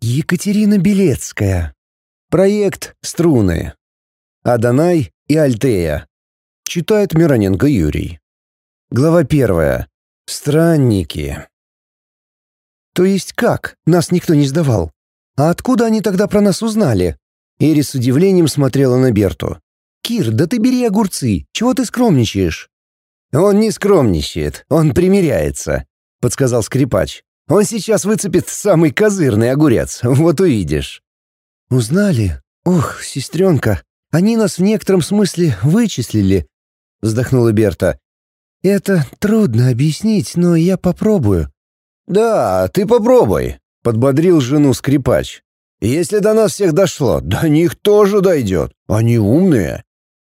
Екатерина Белецкая. Проект «Струны». Адонай и Альтея. Читает Мироненко Юрий. Глава 1. Странники. То есть как? Нас никто не сдавал. А откуда они тогда про нас узнали? Эри с удивлением смотрела на Берту. «Кир, да ты бери огурцы. Чего ты скромничаешь?» «Он не скромничает, он примиряется», — подсказал скрипач. «Он сейчас выцепит самый козырный огурец, вот увидишь». «Узнали? Ох, сестренка, они нас в некотором смысле вычислили», — вздохнула Берта. «Это трудно объяснить, но я попробую». «Да, ты попробуй», — подбодрил жену скрипач. «Если до нас всех дошло, до них тоже дойдет. Они умные».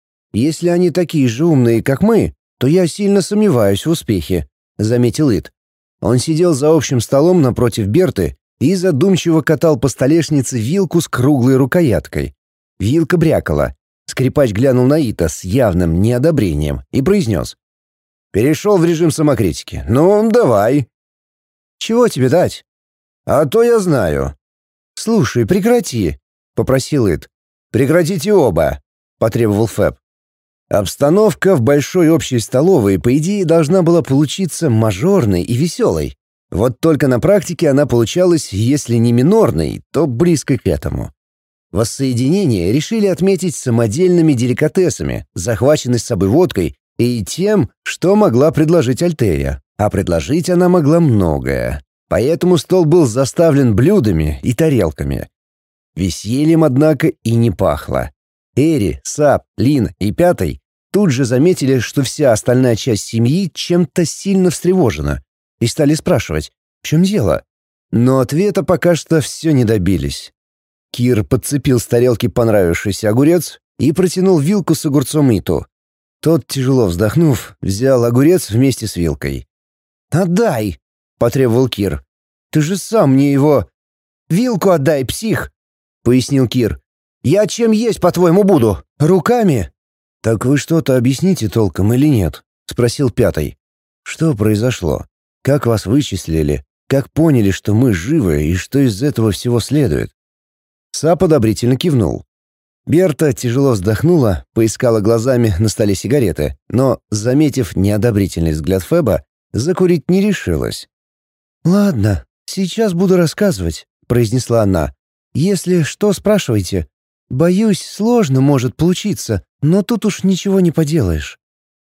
«Если они такие же умные, как мы, то я сильно сомневаюсь в успехе», — заметил Ит. Он сидел за общим столом напротив Берты и задумчиво катал по столешнице вилку с круглой рукояткой. Вилка брякала. Скрипач глянул на Ита с явным неодобрением и произнес. «Перешел в режим самокритики. Ну, давай». «Чего тебе дать?» «А то я знаю». «Слушай, прекрати», — попросил Ит. «Прекратите оба», — потребовал Фэб. Обстановка в большой общей столовой, по идее, должна была получиться мажорной и веселой. Вот только на практике она получалась, если не минорной, то близко к этому. Воссоединение решили отметить самодельными деликатесами, захваченной с собой водкой и тем, что могла предложить Альтея. А предложить она могла многое. Поэтому стол был заставлен блюдами и тарелками. Весельем, однако, и не пахло. Эри, Сап, Лин и Пятый тут же заметили, что вся остальная часть семьи чем-то сильно встревожена, и стали спрашивать, в чем дело. Но ответа пока что все не добились. Кир подцепил с тарелки понравившийся огурец и протянул вилку с огурцом Иту. Тот, тяжело вздохнув, взял огурец вместе с вилкой. «Отдай!» — потребовал Кир. «Ты же сам мне его...» «Вилку отдай, псих!» — пояснил Кир. «Я чем есть, по-твоему, буду? Руками?» «Так вы что-то объясните толком или нет?» — спросил Пятый. «Что произошло? Как вас вычислили? Как поняли, что мы живы и что из этого всего следует?» Сап одобрительно кивнул. Берта тяжело вздохнула, поискала глазами на столе сигареты, но, заметив неодобрительный взгляд Феба, закурить не решилась. «Ладно, сейчас буду рассказывать», — произнесла она. «Если что, спрашивайте. Боюсь, сложно может получиться, но тут уж ничего не поделаешь».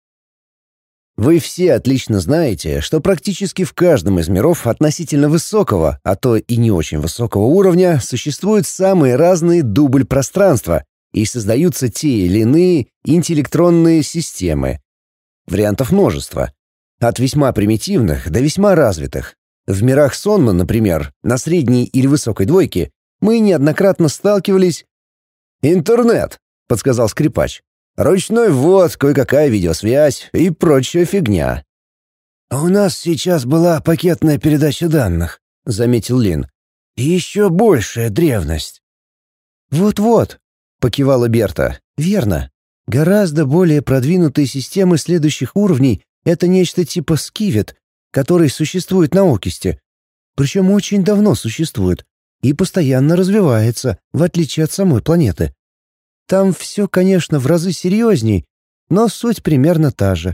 Вы все отлично знаете, что практически в каждом из миров относительно высокого, а то и не очень высокого уровня существуют самые разные дубль пространства и создаются те или иные интеллектронные системы. Вариантов множество. От весьма примитивных до весьма развитых. В мирах сонма, например, на средней или высокой двойке, мы неоднократно сталкивались... «Интернет», — подсказал скрипач. «Ручной ввод, кое-какая видеосвязь и прочая фигня». «У нас сейчас была пакетная передача данных», — заметил Лин. «И еще большая древность». «Вот-вот», — покивала Берта. «Верно. Гораздо более продвинутые системы следующих уровней — это нечто типа Скивет, который существует на Окисте. Причем очень давно существует и постоянно развивается, в отличие от самой планеты. Там все, конечно, в разы серьезней, но суть примерно та же.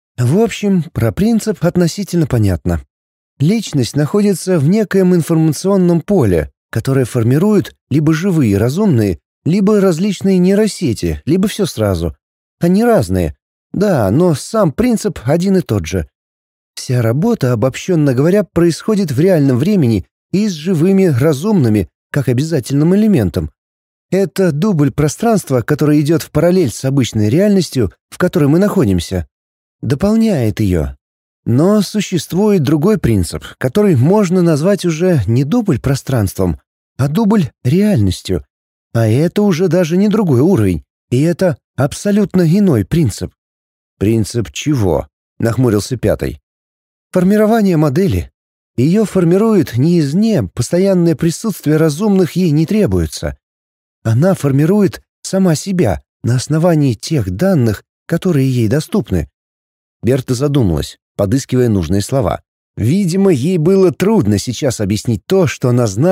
В общем, про принцип относительно понятно. Личность находится в некоем информационном поле, которое формирует либо живые разумные, либо различные нейросети, либо все сразу. Они разные, да, но сам принцип один и тот же. Вся работа, обобщенно говоря, происходит в реальном времени и с живыми разумными, как обязательным элементом. Это дубль пространства, который идет в параллель с обычной реальностью, в которой мы находимся. Дополняет ее. Но существует другой принцип, который можно назвать уже не дубль пространством, а дубль реальностью. А это уже даже не другой уровень, и это абсолютно иной принцип. «Принцип чего?» — нахмурился Пятый. «Формирование модели. Ее формирует не извне, постоянное присутствие разумных ей не требуется. Она формирует сама себя на основании тех данных, которые ей доступны». Берта задумалась, подыскивая нужные слова. Видимо, ей было трудно сейчас объяснить то, что она знала,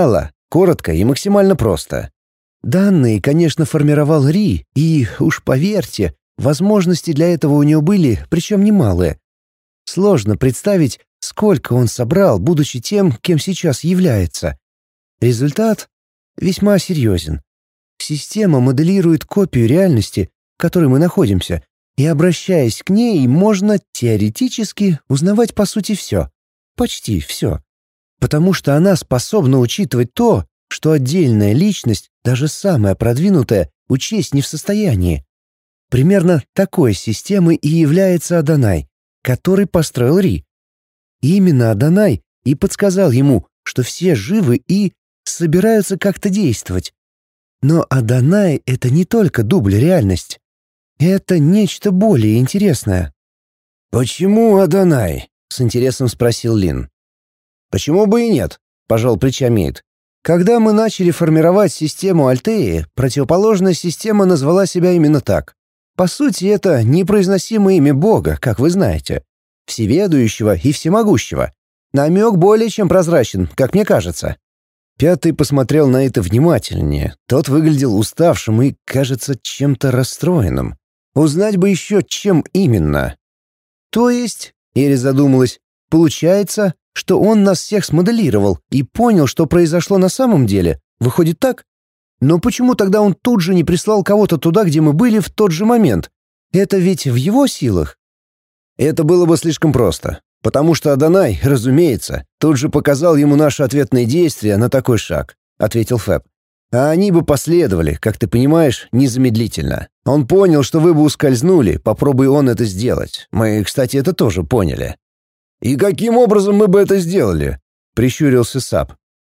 Коротко и максимально просто. Данные, конечно, формировал Ри, и, уж поверьте, возможности для этого у него были, причем немалые. Сложно представить, сколько он собрал, будучи тем, кем сейчас является. Результат весьма серьезен. Система моделирует копию реальности, в которой мы находимся, и, обращаясь к ней, можно теоретически узнавать по сути все. Почти все. Потому что она способна учитывать то, что отдельная личность, даже самая продвинутая, учесть не в состоянии. Примерно такой системой и является Адонай, который построил Ри. Именно Адонай и подсказал ему, что все живы и собираются как-то действовать. Но Адонай — это не только дубль реальность. Это нечто более интересное. «Почему Адонай?» — с интересом спросил Лин. «Почему бы и нет?» — пожал плечами Ид. «Когда мы начали формировать систему Альтеи, противоположная система назвала себя именно так. По сути, это непроизносимое имя Бога, как вы знаете. Всеведущего и всемогущего. Намек более чем прозрачен, как мне кажется». Пятый посмотрел на это внимательнее. Тот выглядел уставшим и, кажется, чем-то расстроенным. Узнать бы еще, чем именно. «То есть», — Эри задумалась, — «получается, что он нас всех смоделировал и понял, что произошло на самом деле? Выходит так? Но почему тогда он тут же не прислал кого-то туда, где мы были в тот же момент? Это ведь в его силах?» «Это было бы слишком просто. Потому что Адонай, разумеется, тут же показал ему наши ответные действия на такой шаг», — ответил Фэб. «А они бы последовали, как ты понимаешь, незамедлительно. Он понял, что вы бы ускользнули, попробуй он это сделать. Мы, кстати, это тоже поняли». «И каким образом мы бы это сделали?» — прищурился Сап.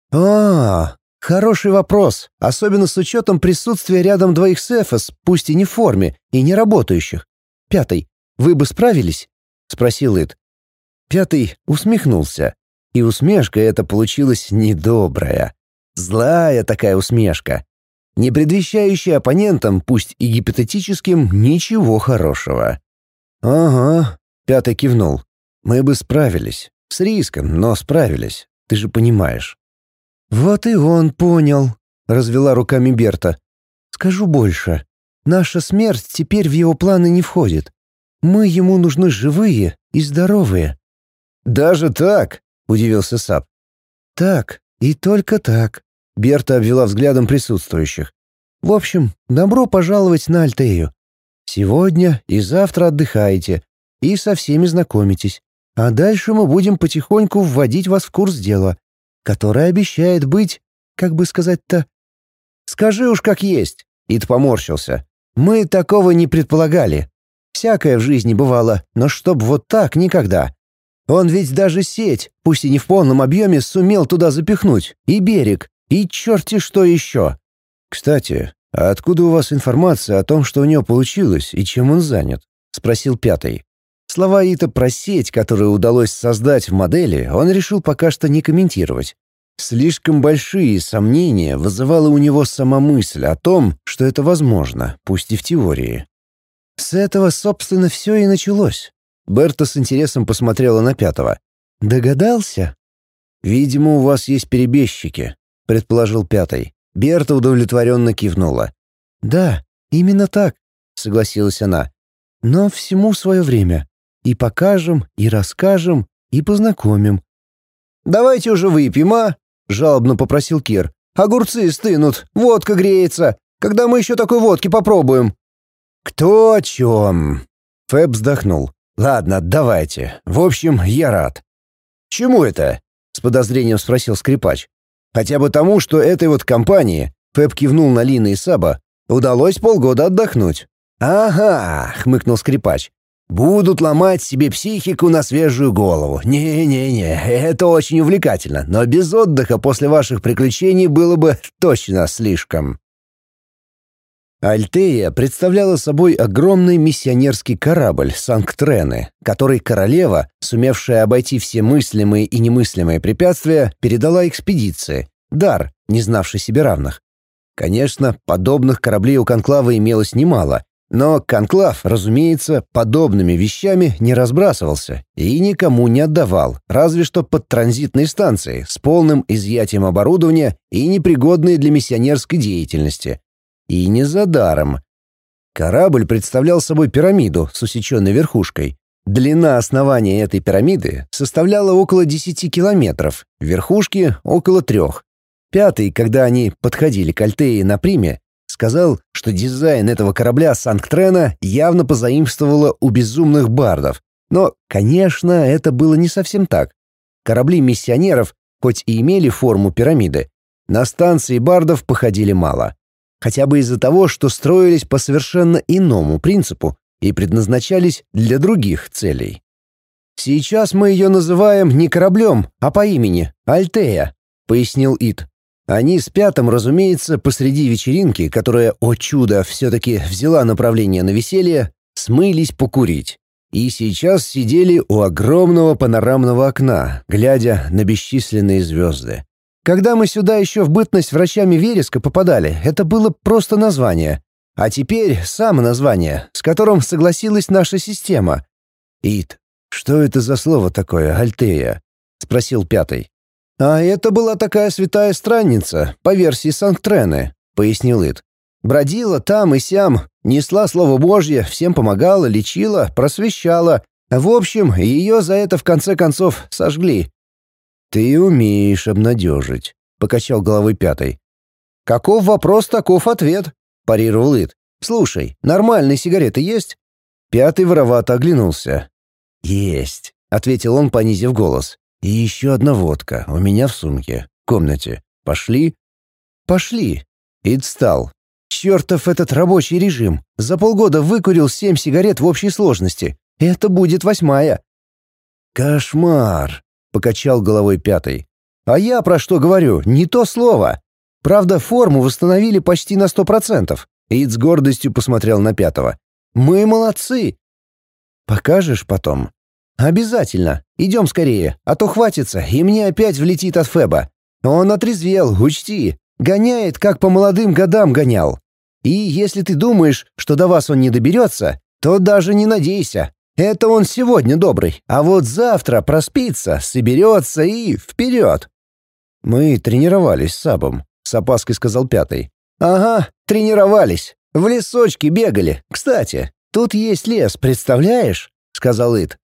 Хороший вопрос, особенно с учетом присутствия рядом двоих Сефас, пусть и не в форме, и не работающих. Пятый, вы бы справились?» — спросил Ид. Пятый усмехнулся, и усмешка эта получилась недобрая. Злая такая усмешка, не предвещающая оппонентам, пусть и гипотетическим, ничего хорошего. «Ага», — Пятый кивнул. «Мы бы справились. С риском, но справились. Ты же понимаешь». «Вот и он понял», — развела руками Берта. «Скажу больше. Наша смерть теперь в его планы не входит. Мы ему нужны живые и здоровые». «Даже так?» — удивился Сап. «Так, и только так», — Берта обвела взглядом присутствующих. «В общем, добро пожаловать на Альтею. Сегодня и завтра отдыхаете и со всеми знакомитесь, а дальше мы будем потихоньку вводить вас в курс дела, которое обещает быть, как бы сказать-то...» «Скажи уж как есть», — Ид поморщился. «Мы такого не предполагали. Всякое в жизни бывало, но чтоб вот так никогда. Он ведь даже сеть, пусть и не в полном объеме, сумел туда запихнуть, и берег, и черти что еще. Кстати, а откуда у вас информация о том, что у него получилось и чем он занят?» — спросил Пятый. Слова Ита про сеть, которую удалось создать в модели, он решил пока что не комментировать. Слишком большие сомнения вызывала у него сама мысль о том, что это возможно, пусть и в теории. С этого, собственно, все и началось. Берта с интересом посмотрела на Пятого. «Догадался?» «Видимо, у вас есть перебежчики», — предположил Пятый. Берта удовлетворенно кивнула. «Да, именно так», — согласилась она. «Но всему свое время. И покажем, и расскажем, и познакомим». «Давайте уже выпьем, а?» — жалобно попросил Кир. «Огурцы стынут, водка греется. Когда мы еще такой водки попробуем?» «Кто о чем?» — Фэб вздохнул. «Ладно, давайте. В общем, я рад». «Чему это?» — с подозрением спросил скрипач. «Хотя бы тому, что этой вот компании», — Фэб кивнул на Лина и Саба, — «удалось полгода отдохнуть». «Ага», — хмыкнул скрипач. «Будут ломать себе психику на свежую голову. Не-не-не, это очень увлекательно, но без отдыха после ваших приключений было бы точно слишком». Альтея представляла собой огромный миссионерский корабль Санкт-Трены, который королева, сумевшая обойти все мыслимые и немыслимые препятствия, передала экспедиции, дар, не знавший себе равных. Конечно, подобных кораблей у конклава имелось немало, Но Конклав, разумеется, подобными вещами не разбрасывался и никому не отдавал, разве что под транзитной станцией с полным изъятием оборудования и непригодной для миссионерской деятельности. И не за даром. Корабль представлял собой пирамиду с усеченной верхушкой. Длина основания этой пирамиды составляла около 10 километров, верхушки — около 3. Пятый, когда они подходили к Альтее на Приме, сказал, что дизайн этого корабля Санктрена явно позаимствовало у безумных бардов. Но, конечно, это было не совсем так. Корабли миссионеров, хоть и имели форму пирамиды, на станции бардов походили мало. Хотя бы из-за того, что строились по совершенно иному принципу и предназначались для других целей. «Сейчас мы ее называем не кораблем, а по имени — Альтея», — пояснил Ит. Они с Пятым, разумеется, посреди вечеринки, которая, о чудо, все-таки взяла направление на веселье, смылись покурить. И сейчас сидели у огромного панорамного окна, глядя на бесчисленные звезды. Когда мы сюда еще в бытность врачами вереска попадали, это было просто название. А теперь само название, с которым согласилась наша система. «Ит, что это за слово такое, Альтея?» — спросил Пятый. «А это была такая святая странница, по версии Санктрены», — пояснил Ит. «Бродила там и сям, несла слово Божье, всем помогала, лечила, просвещала. В общем, ее за это в конце концов сожгли». «Ты умеешь обнадежить», — покачал головой Пятый. «Каков вопрос, таков ответ», — парировал Ит. «Слушай, нормальные сигареты есть?» Пятый воровато оглянулся. «Есть», — ответил он, понизив голос. «И еще одна водка у меня в сумке, в комнате. Пошли?» «Пошли». Ид встал. «Чертов этот рабочий режим. За полгода выкурил 7 сигарет в общей сложности. Это будет 8-я». «Кошмар», — покачал головой Пятый. «А я про что говорю? Не то слово. Правда, форму восстановили почти на 100%. Ид с гордостью посмотрел на Пятого. «Мы молодцы». «Покажешь потом?» «Обязательно. Идем скорее, а то хватится, и мне опять влетит от Феба. Он отрезвел, учти. Гоняет, как по молодым годам гонял. И если ты думаешь, что до вас он не доберется, то даже не надейся. Это он сегодня добрый, а вот завтра проспится, соберется и вперед». «Мы тренировались с Сабом», — с опаской сказал Пятый. «Ага, тренировались. В лесочке бегали. Кстати, тут есть лес, представляешь?» — сказал Ит.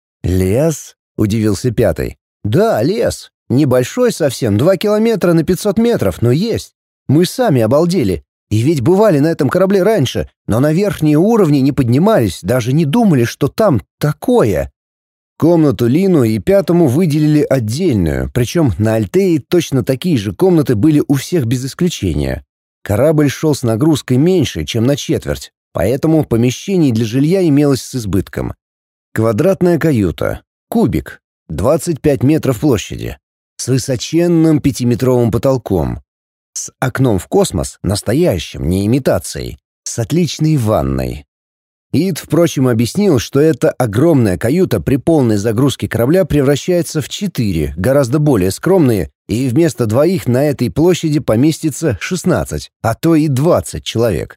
«Лес?» — удивился Пятый. «Да, лес. Небольшой совсем, 2 километра на 500 метров, но есть. Мы сами обалдели. И ведь бывали на этом корабле раньше, но на верхние уровни не поднимались, даже не думали, что там такое». Комнату Лину и Пятому выделили отдельную, причем на Альтее точно такие же комнаты были у всех без исключения. Корабль шел с нагрузкой меньше, чем на четверть, поэтому помещений для жилья имелось с избытком. Квадратная каюта, кубик, 25 метров площади, с высоченным 5-метровым потолком, с окном в космос, настоящим, не имитацией, с отличной ванной. Ид, впрочем, объяснил, что эта огромная каюта при полной загрузке корабля превращается в 4, гораздо более скромные, и вместо 2 на этой площади поместится 16, а то и 20 человек.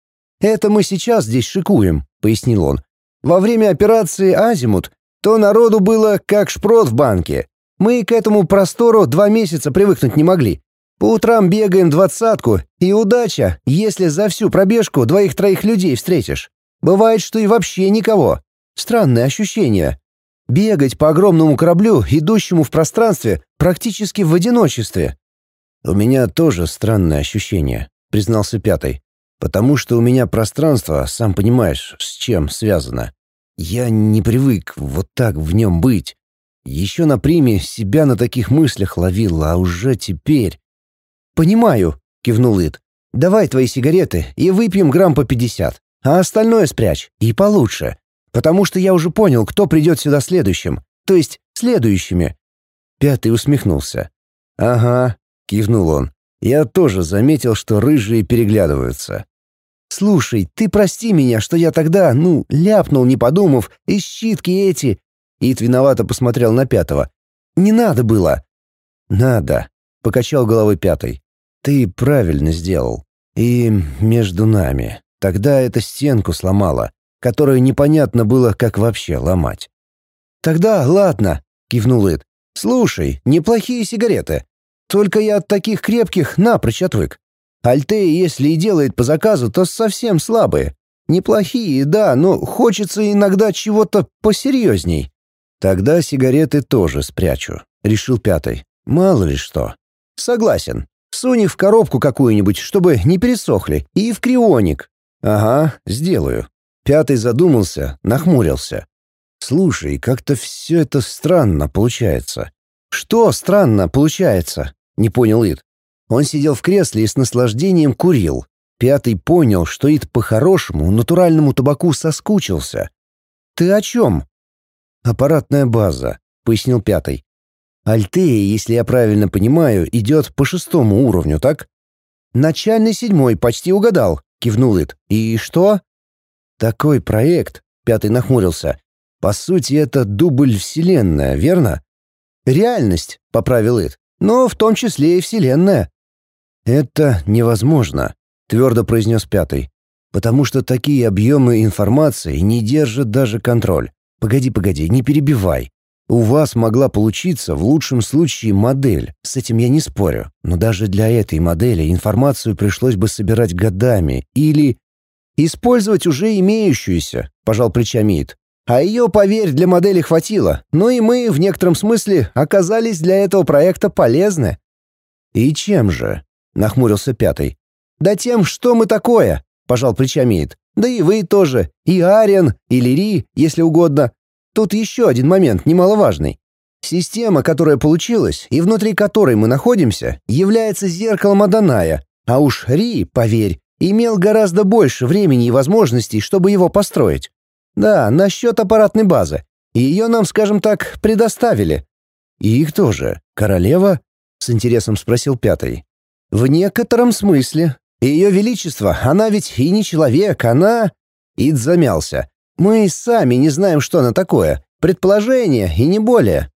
«Это мы сейчас здесь шикуем», — пояснил он. «Во время операции «Азимут» то народу было как шпрот в банке. Мы к этому простору 2 месяца привыкнуть не могли. По утрам бегаем 20-ку, и удача, если за всю пробежку 2-3 людей встретишь. Бывает, что и вообще никого. Странное ощущение. Бегать по огромному кораблю, идущему в пространстве, практически в одиночестве». «У меня тоже странное ощущение», — признался Пятый. «Потому что у меня пространство, сам понимаешь, с чем связано. Я не привык вот так в нем быть. Еще на Приме себя на таких мыслях ловил, а уже теперь...» «Понимаю», — кивнул Ид. «Давай твои сигареты и выпьем грамм по 50, а остальное спрячь, и получше. Потому что я уже понял, кто придет сюда следующим, то есть следующими». Пятый усмехнулся. «Ага», — кивнул он. «Я тоже заметил, что рыжие переглядываются». «Слушай, ты прости меня, что я тогда, ляпнул, не подумав, и щитки эти...» Ид виновато посмотрел на Пятого. «Не надо было». «Надо», — покачал головой Пятый. «Ты правильно сделал. И между нами. Тогда это стенку сломало, которую непонятно было, как вообще ломать. «Тогда ладно», — кивнул Ит. «Слушай, неплохие сигареты. Только я от таких крепких напрочь отвык. Альтея, если и делает по заказу, то совсем слабые. Неплохие, да, но хочется иногда чего-то посерьезней». «Тогда сигареты тоже спрячу», — решил Пятый. «Мало ли что». «Согласен. Сунь их в коробку какую-нибудь, чтобы не пересохли, и в крионик». «Ага, сделаю». Пятый задумался, нахмурился. «Слушай, как-то все это странно получается». «Что странно получается?» — не понял Ит. Он сидел в кресле и с наслаждением курил. Пятый понял, что Ит по-хорошему натуральному табаку соскучился. «Ты о чем?» «Аппаратная база», — пояснил Пятый. «Альтея, если я правильно понимаю, идет по 6-му уровню, так?» «Начальный 7-й, почти угадал», — кивнул Ит. «И что?» «Такой проект», — Пятый нахмурился. «По сути, это дубль Вселенная, верно?» «Реальность», — поправил Ит. «Но в том числе и Вселенная». «Это невозможно», — твердо произнес Пятый. «Потому что такие объемы информации не держат даже контроль. Погоди, не перебивай. У вас могла получиться в лучшем случае модель, с этим я не спорю. Но даже для этой модели информацию пришлось бы собирать годами или... «Использовать уже имеющуюся», — пожал плечами Ит. «А ее, поверь, для модели хватило. Ну и мы, в некотором смысле, оказались для этого проекта полезны». «И чем же?» — нахмурился Пятый. «Да тем, что мы такое», — пожал плечами Ит. «Да и вы тоже. И Ариан, и Лири, если угодно. Тут еще один момент немаловажный. Система, которая получилась, и внутри которой мы находимся, является зеркалом Адоная. А уж Ри, поверь, имел гораздо больше времени и возможностей, чтобы его построить. Да, насчет аппаратной базы. Ее нам, скажем так, предоставили». «И их тоже. Королева?» — с интересом спросил Пятый. «В некотором смысле. Ее Величество, она ведь и не человек, она...» Ид замялся. «Мы сами не знаем, что она такое. Предположение, и не более».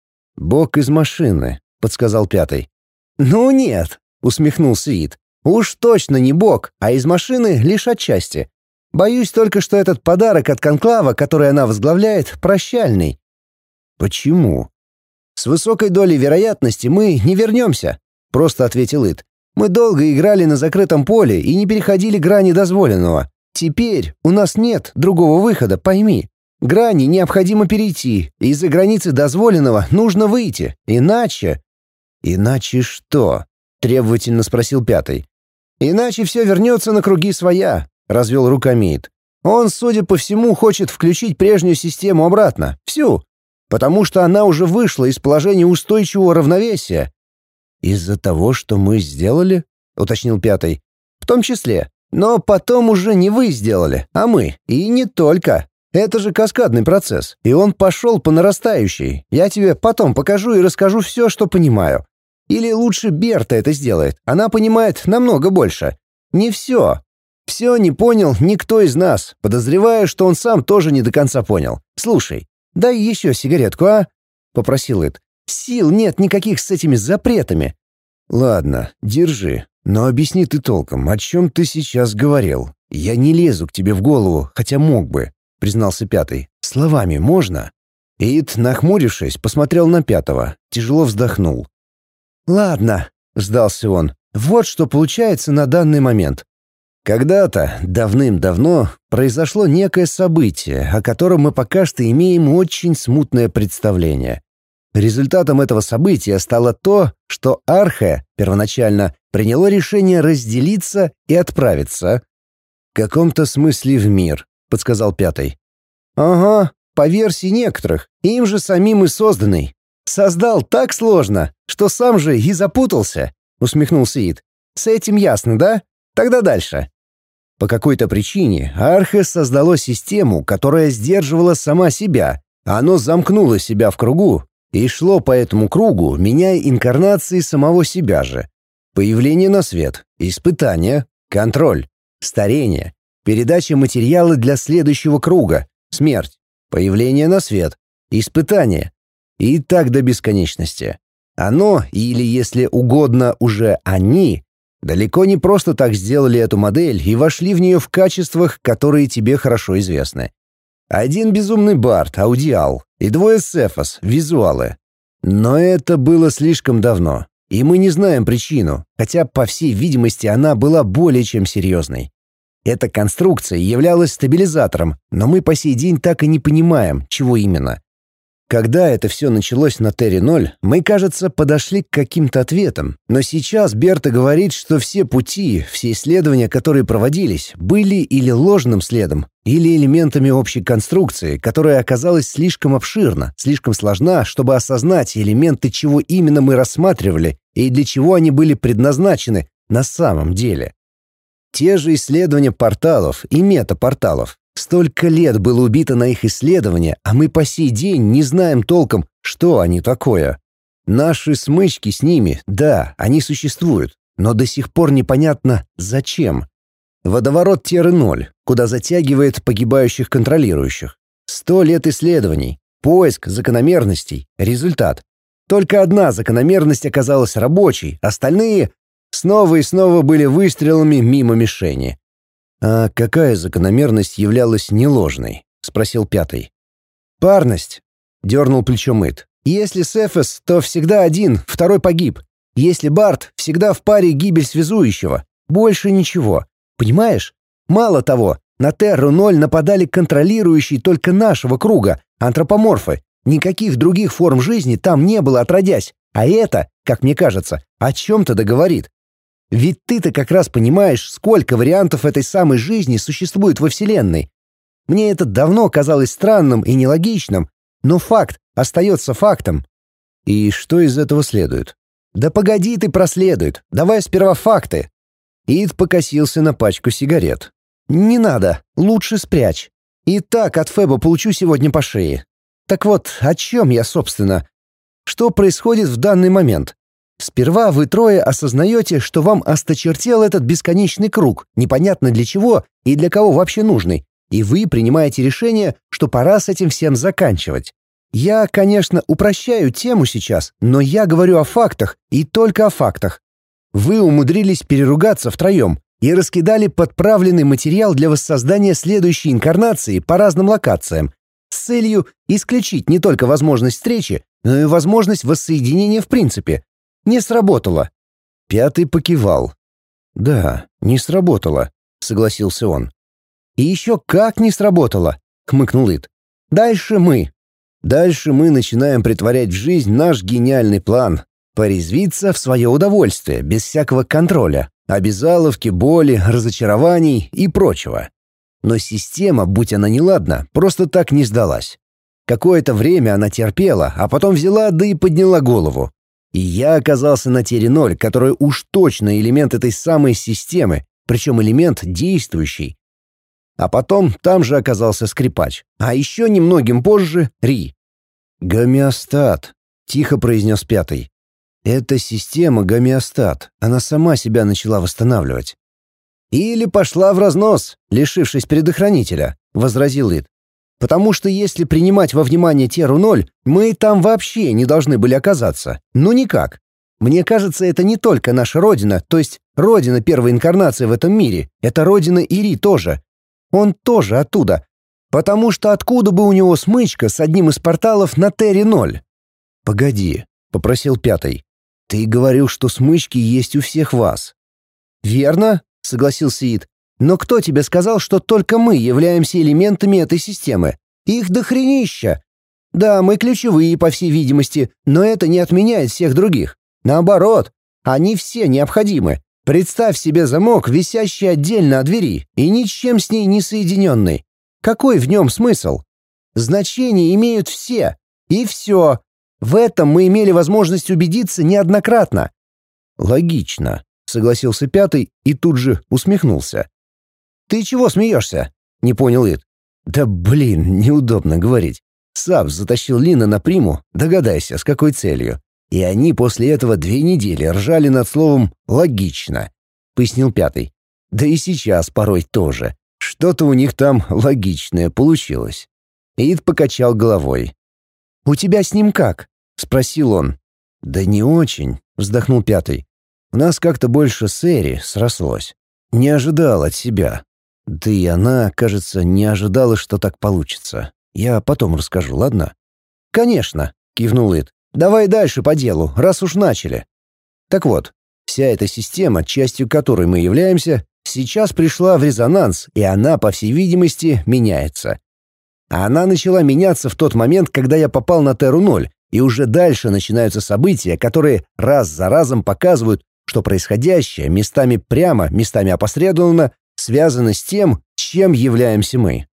«Бог из машины», — подсказал Пятый. «Ну нет», — усмехнулся Ид. «Уж точно не бог, а из машины лишь отчасти. Боюсь только, что этот подарок от конклава, который она возглавляет, прощальный». «Почему?» «С высокой долей вероятности мы не вернемся», — просто ответил Ид. «Мы долго играли на закрытом поле и не переходили грани дозволенного. Теперь у нас нет другого выхода, пойми. Грани необходимо перейти, и из-за границы дозволенного нужно выйти, иначе...» «Иначе что?» — требовательно спросил Пятый. «Иначе все вернется на круги своя», — развел руками Ид. «Он, судя по всему, хочет включить прежнюю систему обратно, всю, потому что она уже вышла из положения устойчивого равновесия». «Из-за того, что мы сделали?» — уточнил Пятый. «В том числе. Но потом уже не вы сделали, а мы. И не только. Это же каскадный процесс, и он пошел по нарастающей. Я тебе потом покажу и расскажу все, что понимаю. Или лучше Берта это сделает. Она понимает намного больше. Не все. Все не понял никто из нас. Подозреваю, что он сам тоже не до конца понял. Слушай, дай еще сигаретку, а?» — попросил Эд. «Сил нет никаких с этими запретами». «Ладно, держи. Но объясни ты толком, о чем ты сейчас говорил. Я не лезу к тебе в голову, хотя мог бы», — признался Пятый. «Словами можно?» Ид, нахмурившись, посмотрел на Пятого, тяжело вздохнул. «Ладно», — сдался он, — «вот что получается на данный момент. Когда-то, давным-давно, произошло некое событие, о котором мы пока что имеем очень смутное представление. Результатом этого события стало то, что Архе первоначально приняло решение разделиться и отправиться. «В каком-то смысле в мир», — подсказал Пятый. «Ага, по версии некоторых, им же самим и созданный. Создал так сложно, что сам же и запутался», — усмехнулся Ид. «С этим ясно, да? Тогда дальше». По какой-то причине Архе создало систему, которая сдерживала сама себя. Оно замкнуло себя в кругу и шло по этому кругу, меняя инкарнации самого себя же. Появление на свет, испытание, контроль, старение, передача материала для следующего круга, смерть, появление на свет, испытание. И так до бесконечности. Оно, или, если угодно, уже они, Далеко не просто так сделали эту модель и вошли в нее в качествах, которые тебе хорошо известны. Один безумный Барт, аудиал, и двое Сефос, визуалы. Но это было слишком давно, и мы не знаем причину, хотя, по всей видимости, она была более чем серьезной. Эта конструкция являлась стабилизатором, но мы по сей день так и не понимаем, чего именно. Когда это все началось на Терре-0, мы, кажется, подошли к каким-то ответам, но сейчас Берта говорит, что все пути, все исследования, которые проводились, были или ложным следом, или элементами общей конструкции, которая оказалась слишком обширна, слишком сложна, чтобы осознать элементы, чего именно мы рассматривали и для чего они были предназначены на самом деле. Те же исследования порталов и метапорталов. Столько лет было убито на их исследования, а мы по сей день не знаем толком, что они такое. Наши смычки с ними, да, они существуют, но до сих пор непонятно, зачем. Водоворот Терры-0, куда затягивает погибающих контролирующих. 100 лет исследований, поиск закономерностей, результат. Только одна закономерность оказалась рабочей, остальные снова и снова были выстрелами мимо мишени. «А какая закономерность являлась неложной?» — спросил пятый. «Парность», — дернул плечом Ит. «Если Сефес, то всегда один, второй погиб. Если Барт, всегда в паре гибель связующего. Больше ничего. Понимаешь? Мало того, на Терру-0 нападали контролирующие только нашего круга, антропоморфы. Никаких других форм жизни там не было отродясь. А это, как мне кажется, о чем-то договорит. Ведь ты-то как раз понимаешь, сколько вариантов этой самой жизни существует во Вселенной. Мне это давно казалось странным и нелогичным, но факт остается фактом». «И что из этого следует?» «Да погоди ты проследует. Давай сперва факты». Ид покосился на пачку сигарет. «Не надо, лучше спрячь. И так от Феба получу сегодня по шее. Так вот, о чем я, собственно? Что происходит в данный момент? Сперва вы трое осознаете, что вам осточертел этот бесконечный круг, непонятно для чего и для кого вообще нужный, и вы принимаете решение, что пора с этим всем заканчивать. Я, конечно, упрощаю тему сейчас, но я говорю о фактах и только о фактах. Вы умудрились переругаться втроем и раскидали подправленный материал для воссоздания следующей инкарнации по разным локациям с целью исключить не только возможность встречи, но и возможность воссоединения в принципе. Не сработало». Пятый покивал. «Да, не сработало», — согласился он. «И еще как не сработало», — хмыкнул Ит. Дальше мы начинаем притворять в жизнь наш гениальный план. Порезвиться в свое удовольствие, без всякого контроля, обязаловки, боли, разочарований и прочего. Но система, будь она неладна, просто так не сдалась. Какое-то время она терпела, а потом взяла да и подняла голову. И я оказался на Терре-0, который уж точно элемент этой самой системы, причем элемент действующий. А потом там же оказался скрипач, а еще немногим позже — Ри. «Гомеостат», — тихо произнес пятый. «Эта система гомеостат, она сама себя начала восстанавливать». «Или пошла в разнос, лишившись предохранителя», — возразил Ид. «Потому что если принимать во внимание Терру-0, мы там вообще не должны были оказаться. Ну никак. Мне кажется, это не только наша родина, то есть родина первой инкарнации в этом мире, это родина Ири тоже. Он тоже оттуда. Потому что откуда бы у него смычка с одним из порталов на Терре-0?» «Погоди», — попросил пятый. «Ты говорил, что смычки есть у всех вас». «Верно», — согласился Ид. «Но кто тебе сказал, что только мы являемся элементами этой системы? Их дохренища. Да, мы ключевые, по всей видимости, но это не отменяет всех других. Наоборот, они все необходимы. Представь себе замок, висящий отдельно от двери и ничем с ней не соединенный. Какой в нем смысл? Значение имеют все. И все. В этом мы имели возможность убедиться неоднократно». «Логично», — согласился пятый и тут же усмехнулся. «Ты чего смеешься?» — не понял Ид. «Да блин, неудобно говорить. Саб затащил Лина на приму, догадайся, с какой целью. И они после этого 2 недели ржали над словом «логично», — пояснил пятый. «Да и сейчас порой тоже. Что-то у них там логичное получилось». Ид покачал головой. «У тебя с ним как?» — спросил он. «Да не очень», — вздохнул пятый. У нас как-то больше с Эри срослось. Не ожидал от себя. Да и она, кажется, не ожидала, что так получится. Я потом расскажу, ладно?» «Конечно», — кивнул Ит. «Давай дальше по делу, раз уж начали». Так вот, вся эта система, частью которой мы являемся, сейчас пришла в резонанс, и она, по всей видимости, меняется. А она начала меняться в тот момент, когда я попал на Терру-0, и уже дальше начинаются события, которые раз за разом показывают, что происходящее местами прямо, местами опосредованно связано с тем, чем являемся мы.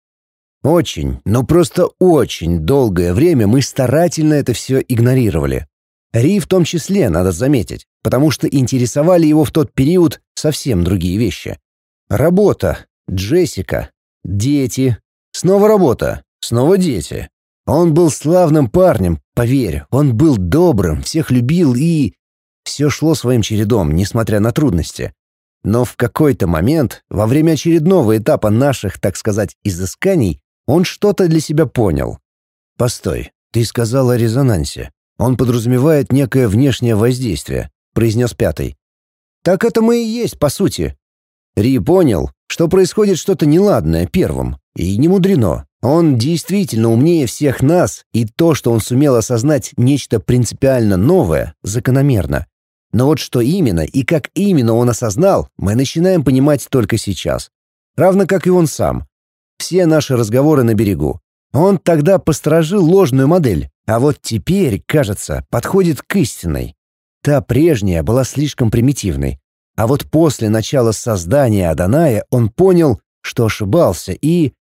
Очень, но просто очень долгое время мы старательно это все игнорировали. Ри в том числе, надо заметить, потому что интересовали его в тот период совсем другие вещи. Работа, Джессика, дети, снова работа, снова дети. Он был славным парнем, поверь, он был добрым, всех любил и... Все шло своим чередом, несмотря на трудности. Но в какой-то момент, во время очередного этапа наших, так сказать, изысканий, он что-то для себя понял. «Постой, ты сказал о резонансе. Он подразумевает некое внешнее воздействие», — произнес пятый. «Так это мы и есть, по сути». Ри понял, что происходит что-то неладное первым, и не мудрено. Он действительно умнее всех нас, и то, что он сумел осознать нечто принципиально новое, закономерно. Но вот что именно и как именно он осознал, мы начинаем понимать только сейчас. Равно как и он сам. Все наши разговоры на берегу. Он тогда посторожил ложную модель, а вот теперь, кажется, подходит к истинной. Та прежняя была слишком примитивной. А вот после начала создания Адоная он понял, что ошибался и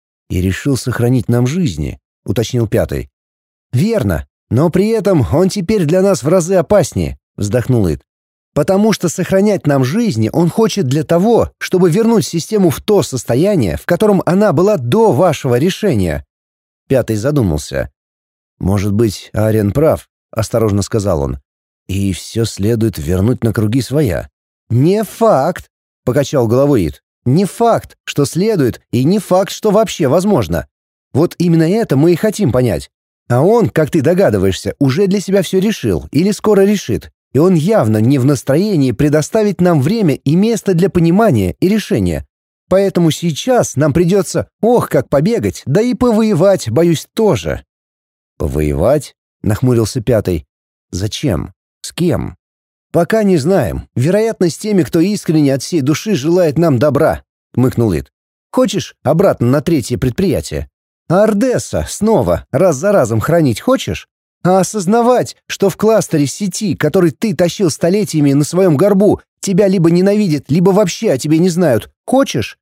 решил сохранить нам жизни, уточнил пятый. «Верно, но при этом он теперь для нас в разы опаснее», вздохнул Ит. «Потому что сохранять нам жизни он хочет для того, чтобы вернуть систему в то состояние, в котором она была до вашего решения». Пятый задумался. «Может быть, Ариен прав», — осторожно сказал он. «И все следует вернуть на круги своя». «Не факт», — покачал головой Ит. «Не факт, что следует, и не факт, что вообще возможно. Вот именно это мы и хотим понять. А он, как ты догадываешься, уже для себя все решил или скоро решит, и он явно не в настроении предоставить нам время и место для понимания и решения. Поэтому сейчас нам придется, как побегать, да и повоевать, боюсь, тоже». «Повоевать?» — нахмурился пятый. «Зачем? С кем?» «Пока не знаем. Вероятно, с теми, кто искренне от всей души желает нам добра», — хмыкнул Ит. «Хочешь обратно на третье предприятие? А Ардесса снова, раз за разом хранить хочешь? А осознавать, что в кластере сети, который ты тащил столетиями на своем горбу, тебя либо ненавидят, либо вообще о тебе не знают, хочешь?»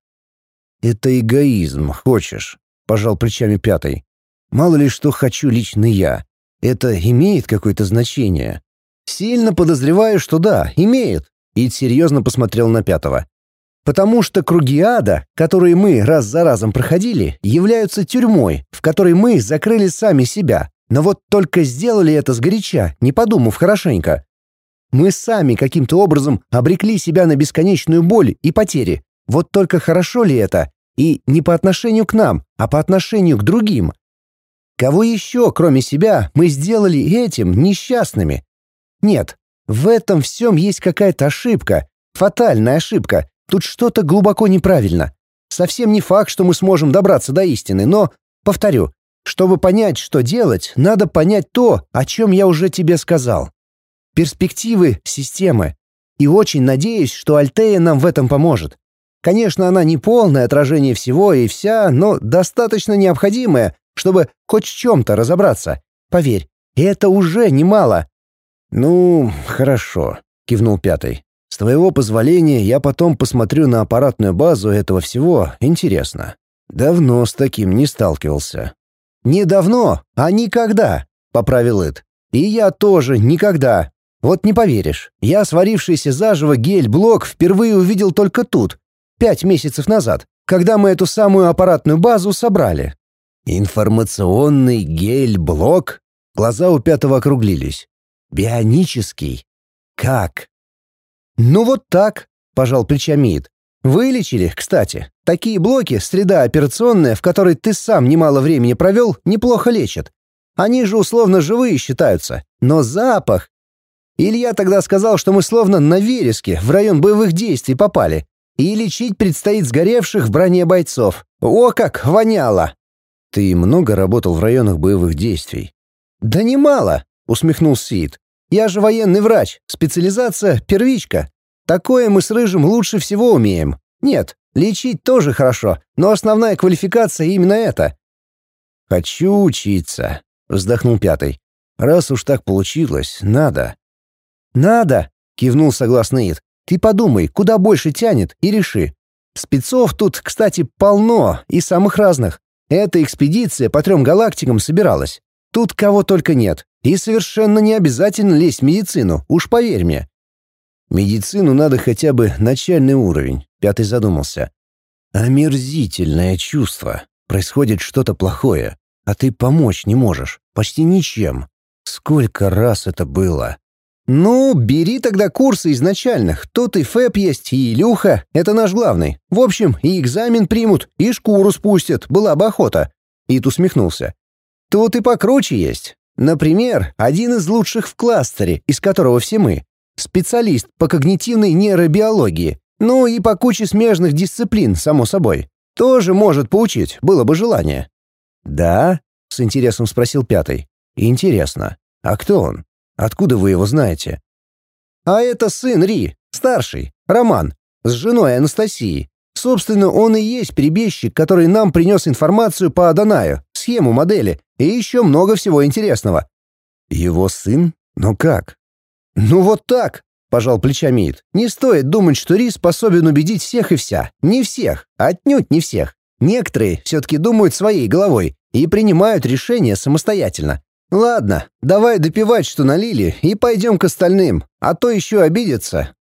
«Это эгоизм, хочешь», — пожал плечами пятый. «Мало ли что хочу лично я. Это имеет какое-то значение?» «Сильно подозреваю, что да, имеет», — Ит серьезно посмотрел на пятого. «Потому что круги ада, которые мы раз за разом проходили, являются тюрьмой, в которой мы закрыли сами себя, но вот только сделали это сгоряча, не подумав хорошенько. Мы сами каким-то образом обрекли себя на бесконечную боль и потери. Вот только хорошо ли это? И не по отношению к нам, а по отношению к другим. Кого еще, кроме себя, мы сделали этим несчастными? Нет, в этом всем есть какая-то ошибка, фатальная ошибка. Тут что-то глубоко неправильно. Совсем не факт, что мы сможем добраться до истины, но, повторю, чтобы понять, что делать, надо понять то, о чем я уже тебе сказал. Перспективы системы. И очень надеюсь, что Альтея нам в этом поможет. Конечно, она не полное отражение всего и вся, но достаточно необходимая, чтобы хоть в чем-то разобраться. Поверь, это уже немало. «Ну, хорошо», — кивнул пятый. «С твоего позволения я потом посмотрю на аппаратную базу этого всего, интересно. Давно с таким не сталкивался». «Не давно, а никогда», — поправил Ит. «И я тоже никогда. Вот не поверишь, я сварившийся заживо гель-блок впервые увидел только тут, 5 месяцев назад, когда мы эту самую аппаратную базу собрали». «Информационный гель-блок?» Глаза у пятого округлились. «Бионический? Как?» «Ну вот так», — пожал плечами Ит. «Вылечили, кстати. Такие блоки, среда операционная, в которой ты сам немало времени провел, неплохо лечат. Они же условно живые считаются. Но запах...» Илья тогда сказал, что мы словно на вереске в район боевых действий попали. И лечить предстоит сгоревших в броне бойцов. О, как воняло!» «Ты много работал в районах боевых действий?» «Да немало», — усмехнулся Сиит. «Я же военный врач, специализация — первичка. Такое мы с Рыжим лучше всего умеем. Нет, лечить тоже хорошо, но основная квалификация именно это». «Хочу учиться», — вздохнул Пятый. «Раз уж так получилось, надо». «Надо», — кивнул согласно Ид. «Ты подумай, куда больше тянет, и реши. Спецов тут, кстати, полно, и самых разных. Эта экспедиция по 3 галактикам собиралась. Тут кого только нет. И совершенно не обязательно лезть в медицину, уж поверь мне». «Медицину надо хотя бы начальный уровень», — Пятый задумался. «Омерзительное чувство. Происходит что-то плохое, а ты помочь не можешь. Почти ничем. Сколько раз это было?» «Ну, бери тогда курсы изначальных. Тут и ФЭП есть, и Илюха, это наш главный. В общем, и экзамен примут, и шкуру спустят, была бы охота». Ит усмехнулся. «Тут и покруче есть. Например, один из лучших в кластере, из которого все мы. Специалист по когнитивной нейробиологии. Ну и по куче смежных дисциплин, само собой. Тоже может поучить, было бы желание». «Да?» — с интересом спросил Пятый. «Интересно. А кто он? Откуда вы его знаете?» «А это сын Ри, старший, Роман, с женой Анастасией. Собственно, он и есть перебежчик, который нам принес информацию по Адонаю, схему модели и еще много всего интересного». «Его сын? Но как?» «Ну вот так», — пожал плечами Ид. «Не стоит думать, что Ри способен убедить всех и вся. Не всех, отнюдь не всех. Некоторые все-таки думают своей головой и принимают решения самостоятельно. Ладно, давай допивать, что налили, и пойдем к остальным, а то еще обидятся.